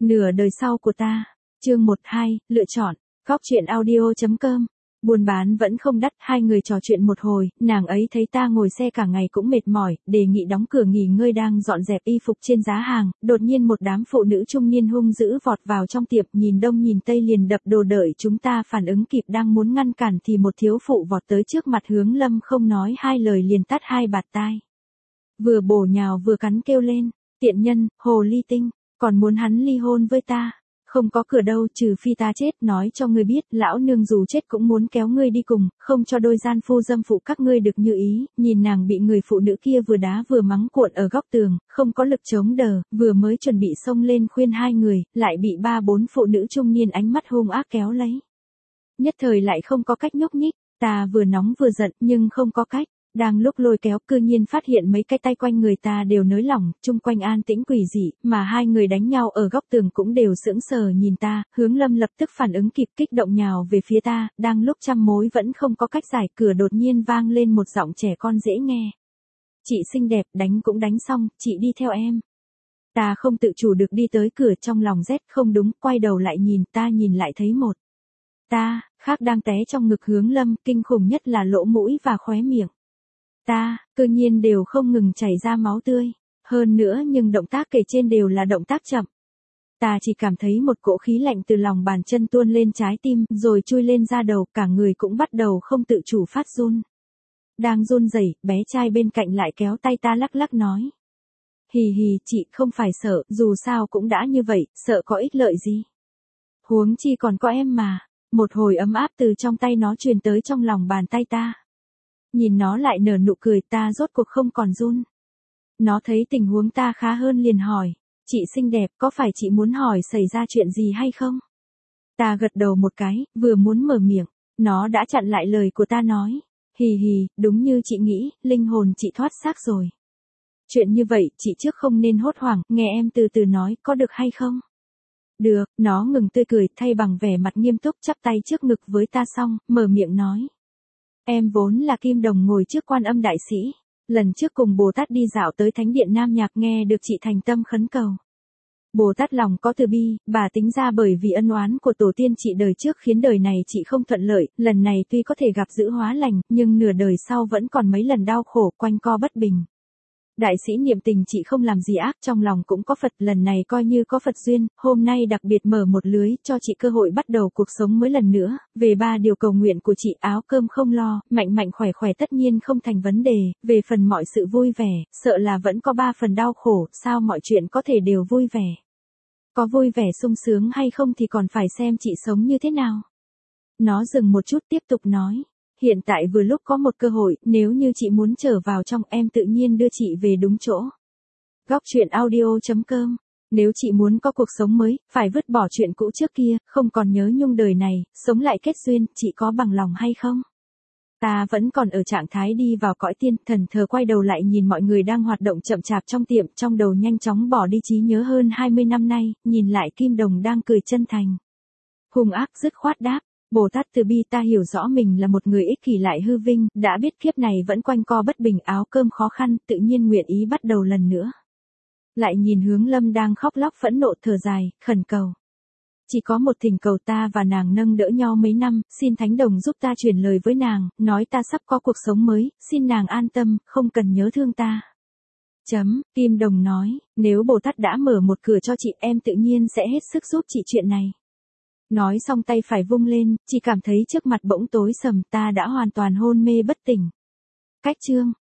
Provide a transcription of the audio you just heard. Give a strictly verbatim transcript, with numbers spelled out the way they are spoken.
Nửa đời sau của ta. Chương một hai, lựa chọn. Góc truyện audio chấm com. Buôn bán vẫn không đắt, hai người trò chuyện một hồi, nàng ấy thấy ta ngồi xe cả ngày cũng mệt mỏi, đề nghị đóng cửa nghỉ ngơi đang dọn dẹp y phục trên giá hàng, đột nhiên một đám phụ nữ trung niên hung dữ vọt vào trong tiệm, nhìn đông nhìn tây liền đập đồ, đợi chúng ta phản ứng kịp đang muốn ngăn cản thì một thiếu phụ vọt tới trước mặt Hướng Lâm, không nói hai lời liền tát hai bạt tai. Vừa bổ nhào vừa cắn kêu lên, tiện nhân, hồ ly tinh, còn muốn hắn ly hôn với ta. Không có cửa đâu, trừ phi ta chết, nói cho ngươi biết, lão nương dù chết cũng muốn kéo ngươi đi cùng, không cho đôi gian phu dâm phụ các ngươi được như ý. Nhìn nàng bị người phụ nữ kia vừa đá vừa mắng cuộn ở góc tường, không có lực chống đỡ, vừa mới chuẩn bị xông lên khuyên hai người, lại bị ba bốn phụ nữ trung niên ánh mắt hung ác kéo lấy. Nhất thời lại không có cách nhúc nhích, ta vừa nóng vừa giận, nhưng không có cách. Đang lúc lôi kéo, cư nhiên phát hiện mấy cái tay quanh người ta đều nới lỏng, chung quanh an tĩnh quỷ dị, mà hai người đánh nhau ở góc tường cũng đều sững sờ nhìn ta. Hướng Lâm lập tức phản ứng kịp, kích động nhào về phía ta, đang lúc trăm mối vẫn không có cách giải, cửa đột nhiên vang lên một giọng trẻ con dễ nghe. Chị xinh đẹp, đánh cũng đánh xong, chị đi theo em. Ta không tự chủ được đi tới cửa, trong lòng rét, không đúng, quay đầu lại nhìn, ta nhìn lại thấy một ta khác đang té trong ngực Hướng Lâm, kinh khủng nhất là lỗ mũi và khóe miệng. Ta, cơ nhiên đều không ngừng chảy ra máu tươi, hơn nữa nhưng động tác kể trên đều là động tác chậm. Ta chỉ cảm thấy một cỗ khí lạnh từ lòng bàn chân tuôn lên trái tim, rồi chui lên da đầu, cả người cũng bắt đầu không tự chủ phát run. Đang run rẩy, bé trai bên cạnh lại kéo tay ta lắc lắc nói. Hì hì, chị không phải sợ, dù sao cũng đã như vậy, sợ có ích lợi gì. Huống chi còn có em mà, một hồi ấm áp từ trong tay nó truyền tới trong lòng bàn tay ta. Nhìn nó lại nở nụ cười, ta rốt cuộc không còn run. Nó thấy tình huống ta khá hơn liền hỏi, chị xinh đẹp, có phải chị muốn hỏi xảy ra chuyện gì hay không? Ta gật đầu một cái, vừa muốn mở miệng, nó đã chặn lại lời của ta nói, hì hì, đúng như chị nghĩ, linh hồn chị thoát xác rồi. Chuyện như vậy, chị trước không nên hốt hoảng, nghe em từ từ nói, có được hay không? Được, nó ngừng tươi cười, thay bằng vẻ mặt nghiêm túc, chắp tay trước ngực với ta xong, mở miệng nói. Em vốn là Kim Đồng ngồi trước Quan Âm đại sĩ, lần trước cùng Bồ Tát đi dạo tới Thánh điện Nam Nhạc nghe được chị thành tâm khấn cầu. Bồ Tát lòng có từ bi, bà tính ra bởi vì ân oán của tổ tiên chị đời trước khiến đời này chị không thuận lợi, lần này tuy có thể gặp dữ hóa lành, nhưng nửa đời sau vẫn còn mấy lần đau khổ, quanh co bất bình. Đại sĩ niệm tình chị không làm gì ác, trong lòng cũng có Phật, lần này coi như có Phật duyên, hôm nay đặc biệt mở một lưới, cho chị cơ hội bắt đầu cuộc sống mới lần nữa. Về ba điều cầu nguyện của chị, áo cơm không lo, mạnh mạnh khỏe khỏe tất nhiên không thành vấn đề, về phần mọi sự vui vẻ, sợ là vẫn có ba phần đau khổ, sao mọi chuyện có thể đều vui vẻ. Có vui vẻ sung sướng hay không thì còn phải xem chị sống như thế nào. Nó dừng một chút tiếp tục nói. Hiện tại vừa lúc có một cơ hội, nếu như chị muốn trở vào trong, em tự nhiên đưa chị về đúng chỗ. Góc truyện audio chấm com. Nếu chị muốn có cuộc sống mới, phải vứt bỏ chuyện cũ trước kia, không còn nhớ nhung đời này, sống lại kết duyên, chị có bằng lòng hay không? Ta vẫn còn ở trạng thái đi vào cõi tiên, thần thờ quay đầu lại nhìn mọi người đang hoạt động chậm chạp trong tiệm, trong đầu nhanh chóng bỏ đi trí nhớ hơn hai mươi năm nay, nhìn lại Kim Đồng đang cười chân thành. Hung ác dứt khoát đáp. Bồ Tát từ bi, ta hiểu rõ mình là một người ích kỷ lại hư vinh, đã biết kiếp này vẫn quanh co bất bình, áo cơm khó khăn, tự nhiên nguyện ý bắt đầu lần nữa. Lại nhìn Hướng Lâm đang khóc lóc phẫn nộ, thở dài, khẩn cầu. Chỉ có một thỉnh cầu, ta và nàng nâng đỡ nhau mấy năm, xin Thánh Đồng giúp ta truyền lời với nàng, nói ta sắp có cuộc sống mới, xin nàng an tâm, không cần nhớ thương ta. Chấm, Kim Đồng nói, nếu Bồ Tát đã mở một cửa cho chị, em tự nhiên sẽ hết sức giúp chị chuyện này. Nói xong tay phải vung lên, chỉ cảm thấy trước mặt bỗng tối sầm, ta đã hoàn toàn hôn mê bất tỉnh. Cách chương